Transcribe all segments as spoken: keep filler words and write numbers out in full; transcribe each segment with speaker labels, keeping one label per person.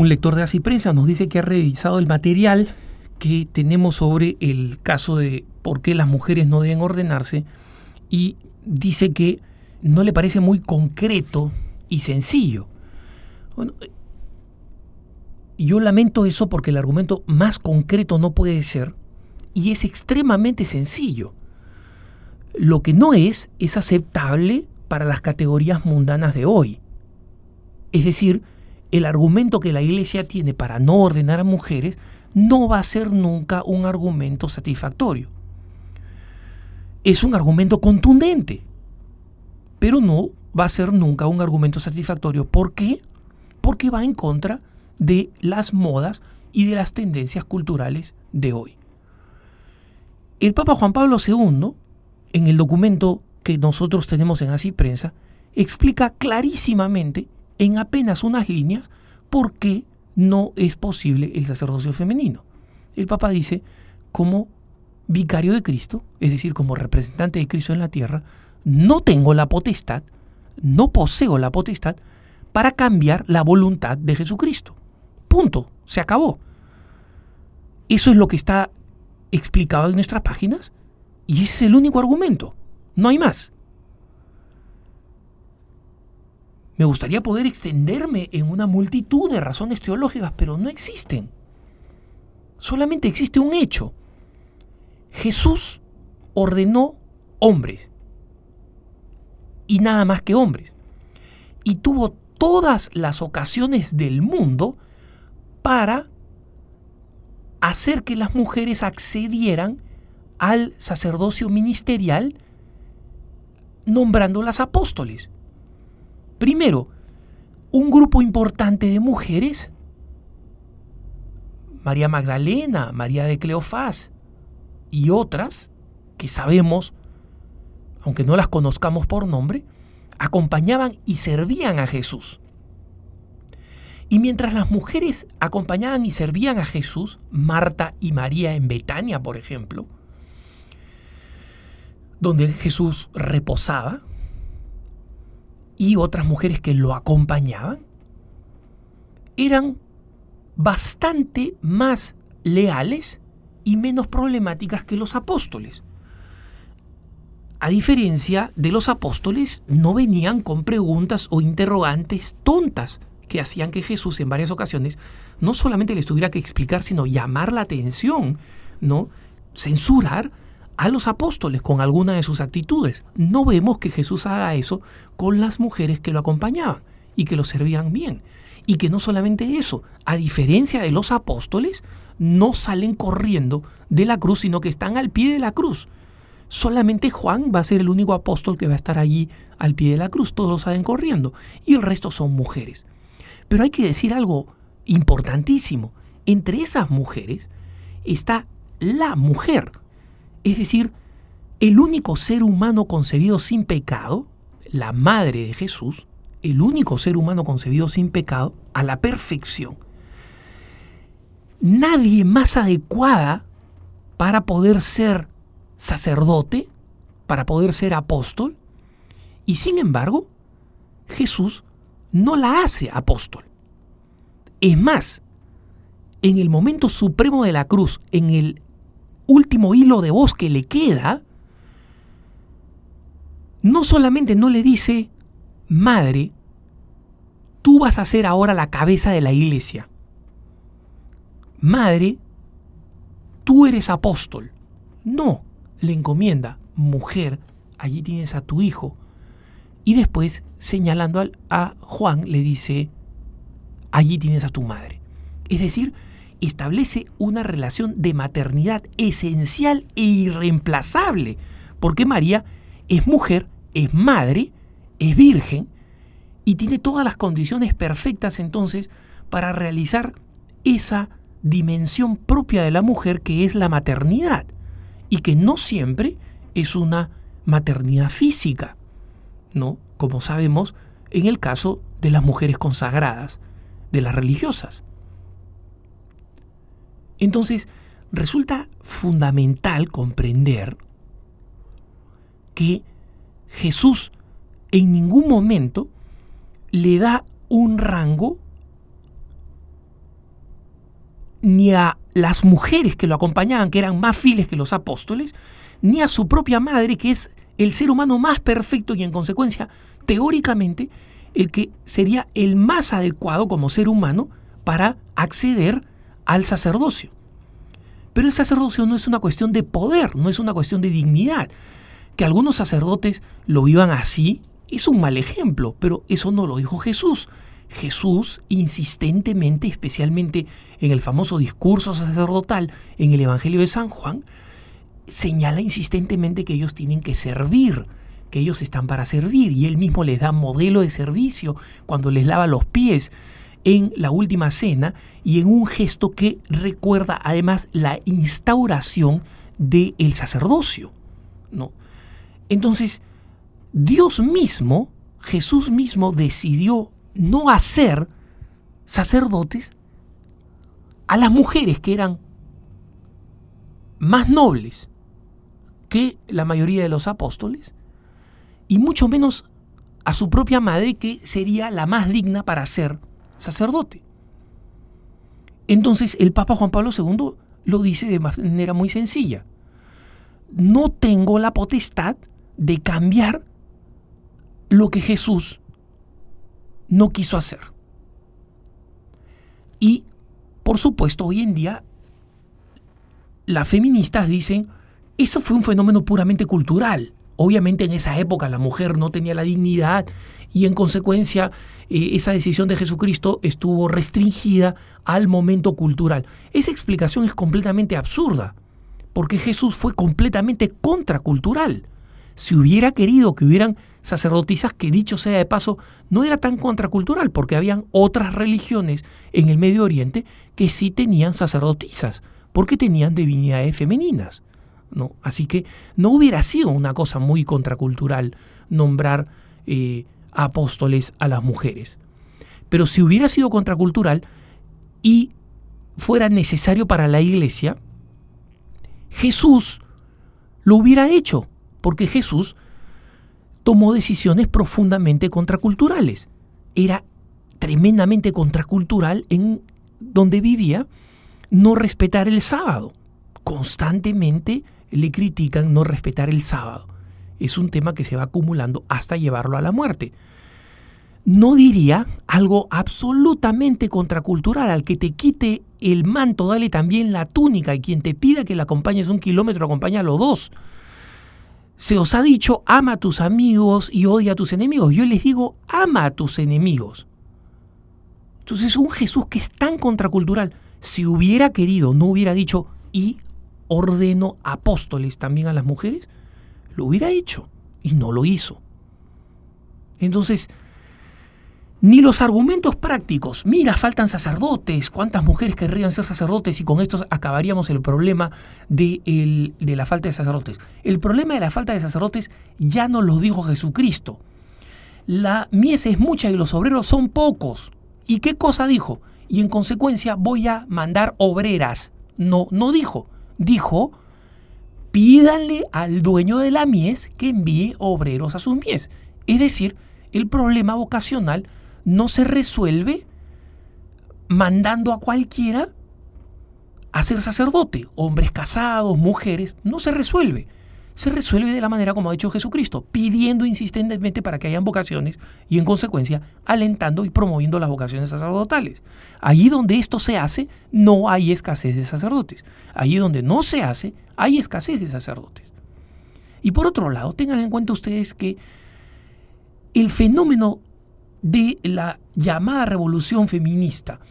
Speaker 1: Un lector de Así Prensa nos dice que ha revisado el material que tenemos sobre el caso de por qué las mujeres no deben ordenarse y dice que no le parece muy concreto y sencillo. Bueno, yo lamento eso porque el argumento más concreto no puede ser y es extremadamente sencillo. Lo que no es, es aceptable para las categorías mundanas de hoy. Es decir, el argumento que la Iglesia tiene para no ordenar a mujeres no va a ser nunca un argumento satisfactorio. Es un argumento contundente, pero no va a ser nunca un argumento satisfactorio. ¿Por qué? Porque va en contra de las modas y de las tendencias culturales de hoy. El Papa Juan Pablo segundo, en el documento que nosotros tenemos en Así Prensa, explica clarísimamente, en apenas unas líneas, por qué no es posible el sacerdocio femenino. El Papa dice, como vicario de Cristo, es decir, como representante de Cristo en la tierra, no tengo la potestad, no poseo la potestad para cambiar la voluntad de Jesucristo. Punto. Se acabó. Eso es lo que está explicado en nuestras páginas y ese es el único argumento. No hay más. Me gustaría poder extenderme en una multitud de razones teológicas, pero no existen. Solamente existe un hecho. Jesús ordenó hombres y nada más que hombres. Y tuvo todas las ocasiones del mundo para hacer que las mujeres accedieran al sacerdocio ministerial nombrándolas apóstoles. Primero, un grupo importante de mujeres, María Magdalena, María de Cleofás y otras que sabemos, aunque no las conozcamos por nombre, acompañaban y servían a Jesús. Y mientras las mujeres acompañaban y servían a Jesús, Marta y María en Betania, por ejemplo, donde Jesús reposaba, y otras mujeres que lo acompañaban, eran bastante más leales y menos problemáticas que los apóstoles. A diferencia de los apóstoles, no venían con preguntas o interrogantes tontas que hacían que Jesús en varias ocasiones no solamente les tuviera que explicar, sino llamar la atención, ¿no? Censurar a los apóstoles con alguna de sus actitudes. No vemos que Jesús haga eso con las mujeres que lo acompañaban y que lo servían bien. Y que no solamente eso, a diferencia de los apóstoles, no salen corriendo de la cruz, sino que están al pie de la cruz. Solamente Juan va a ser el único apóstol que va a estar allí al pie de la cruz. Todos salen corriendo y el resto son mujeres. Pero hay que decir algo importantísimo. Entre esas mujeres está la mujer. Es decir, el único ser humano concebido sin pecado, la madre de Jesús, el único ser humano concebido sin pecado, a la perfección. Nadie más adecuada para poder ser sacerdote, para poder ser apóstol, y sin embargo, Jesús no la hace apóstol. Es más, en el momento supremo de la cruz, en el último hilo de voz que le queda, no solamente no le dice, madre, tú vas a ser ahora la cabeza de la iglesia. Madre, tú eres apóstol. No, le encomienda, mujer, allí tienes a tu hijo. Y después, señalando a Juan, le dice, allí tienes a tu madre. Es decir, establece una relación de maternidad esencial e irreemplazable, porque María es mujer, es madre, es virgen y tiene todas las condiciones perfectas entonces para realizar esa dimensión propia de la mujer que es la maternidad y que no siempre es una maternidad física, ¿no? Como sabemos en el caso de las mujeres consagradas, de las religiosas. Entonces, resulta fundamental comprender que Jesús en ningún momento le da un rango ni a las mujeres que lo acompañaban, que eran más fieles que los apóstoles, ni a su propia madre, que es el ser humano más perfecto y en consecuencia, teóricamente, el que sería el más adecuado como ser humano para acceder al sacerdocio. Pero el sacerdocio no es una cuestión de poder, no es una cuestión de dignidad. Que algunos sacerdotes lo vivan así es un mal ejemplo, pero eso no lo dijo Jesús. Jesús insistentemente, especialmente en el famoso discurso sacerdotal en el Evangelio de San Juan, señala insistentemente que ellos tienen que servir, que ellos están para servir, y él mismo les da modelo de servicio cuando les lava los pies en la última cena y en un gesto que recuerda además la instauración del sacerdocio, ¿no? Entonces, Dios mismo, Jesús mismo decidió no hacer sacerdotes a las mujeres que eran más nobles que la mayoría de los apóstoles, y mucho menos a su propia madre, que sería la más digna para ser sacerdote. Entonces el Papa Juan Pablo segundo lo dice de manera muy sencilla: no tengo la potestad de cambiar lo que Jesús no quiso hacer. Y por supuesto hoy en día las feministas dicen: eso fue un fenómeno puramente cultural. Obviamente en esa época la mujer no tenía la dignidad y en consecuencia eh, esa decisión de Jesucristo estuvo restringida al momento cultural. Esa explicación es completamente absurda, porque Jesús fue completamente contracultural. Si hubiera querido que hubieran sacerdotisas, que dicho sea de paso, no era tan contracultural, porque habían otras religiones en el Medio Oriente que sí tenían sacerdotisas, porque tenían divinidades femeninas, ¿no? Así que no hubiera sido una cosa muy contracultural nombrar eh, apóstoles a las mujeres. Pero si hubiera sido contracultural y fuera necesario para la Iglesia, Jesús lo hubiera hecho, porque Jesús tomó decisiones profundamente contraculturales. Era tremendamente contracultural en donde vivía no respetar el sábado. Constantemente le critican no respetar el sábado. Es un tema que se va acumulando hasta llevarlo a la muerte. No diría algo absolutamente contracultural: al que te quite el manto, dale también la túnica, y quien te pida que la acompañes un kilómetro, acompáñalo dos. Se os ha dicho: ama a tus amigos y odia a tus enemigos. Yo les digo: ama a tus enemigos. Entonces, un Jesús que es tan contracultural, si hubiera querido, no hubiera dicho: y ordeno apóstoles también a las mujeres. Lo hubiera hecho y no lo hizo. Entonces, ni los argumentos prácticos: mira, faltan sacerdotes, ¿cuántas mujeres querrían ser sacerdotes? Y con esto acabaríamos el problema de, el, de la falta de sacerdotes. El problema de la falta de sacerdotes ya nos lo dijo Jesucristo. La mies es mucha y los obreros son pocos. ¿Y qué cosa dijo? Y en consecuencia voy a mandar obreras. No, no dijo. Dijo: pídanle al dueño de la mies que envíe obreros a sus mies. Es decir, el problema vocacional no se resuelve mandando a cualquiera a ser sacerdote. Hombres casados, mujeres, no se resuelve. Se resuelve de la manera como ha dicho Jesucristo, pidiendo insistentemente para que hayan vocaciones y en consecuencia alentando y promoviendo las vocaciones sacerdotales. Allí donde esto se hace, no hay escasez de sacerdotes. Allí donde no se hace, hay escasez de sacerdotes. Y por otro lado, tengan en cuenta ustedes que el fenómeno de la llamada revolución feminista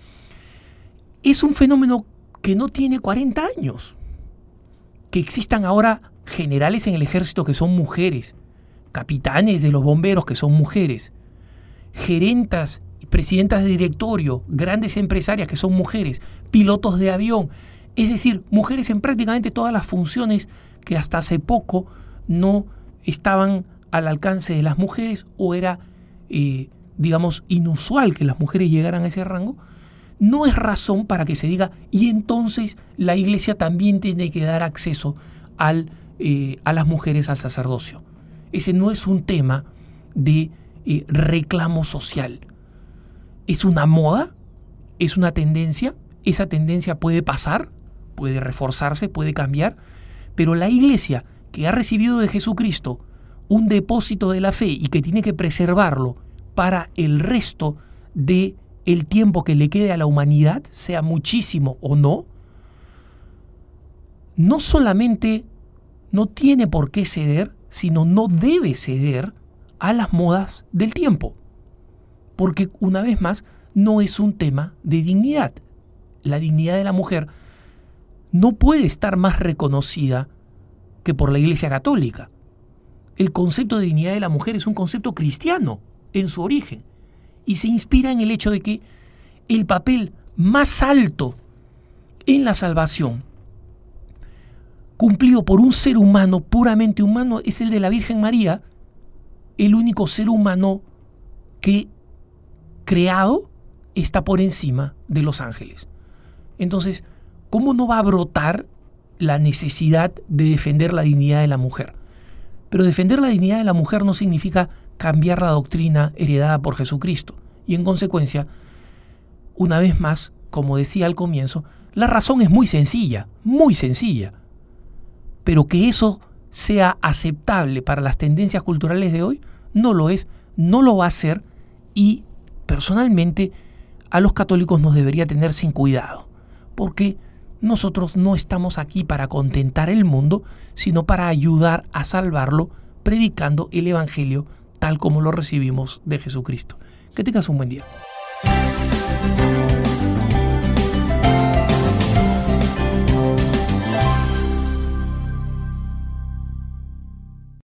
Speaker 1: es un fenómeno que no tiene cuarenta años. Que existan ahora generales en el ejército que son mujeres, capitanes de los bomberos que son mujeres, gerentas, presidentas de directorio, grandes empresarias que son mujeres, pilotos de avión, es decir, mujeres en prácticamente todas las funciones que hasta hace poco no estaban al alcance de las mujeres, o era, eh, digamos, inusual que las mujeres llegaran a ese rango. No es razón para que se diga: y entonces la Iglesia también tiene que dar acceso al, eh, a las mujeres al sacerdocio. Ese no es un tema de eh, reclamo social. Es una moda, es una tendencia, esa tendencia puede pasar, puede reforzarse, puede cambiar, pero la iglesia que ha recibido de Jesucristo un depósito de la fe y que tiene que preservarlo para el resto de el tiempo que le quede a la humanidad, sea muchísimo o no, no solamente no tiene por qué ceder, sino no debe ceder a las modas del tiempo. Porque, una vez más, no es un tema de dignidad. La dignidad de la mujer no puede estar más reconocida que por la Iglesia Católica. El concepto de dignidad de la mujer es un concepto cristiano en su origen y se inspira en el hecho de que el papel más alto en la salvación cumplido por un ser humano puramente humano es el de la Virgen María, el único ser humano que creado está por encima de los ángeles. Entonces, ¿cómo no va a brotar la necesidad de defender la dignidad de la mujer? Pero defender la dignidad de la mujer no significa cambiar la doctrina heredada por Jesucristo. Y en consecuencia, una vez más, como decía al comienzo, la razón es muy sencilla, muy sencilla. Pero que eso sea aceptable para las tendencias culturales de hoy, no lo es, no lo va a ser, y personalmente a los católicos nos debería tener sin cuidado, porque nosotros no estamos aquí para contentar el mundo, sino para ayudar a salvarlo, predicando el Evangelio tal como lo recibimos de Jesucristo. Que tengas un buen día.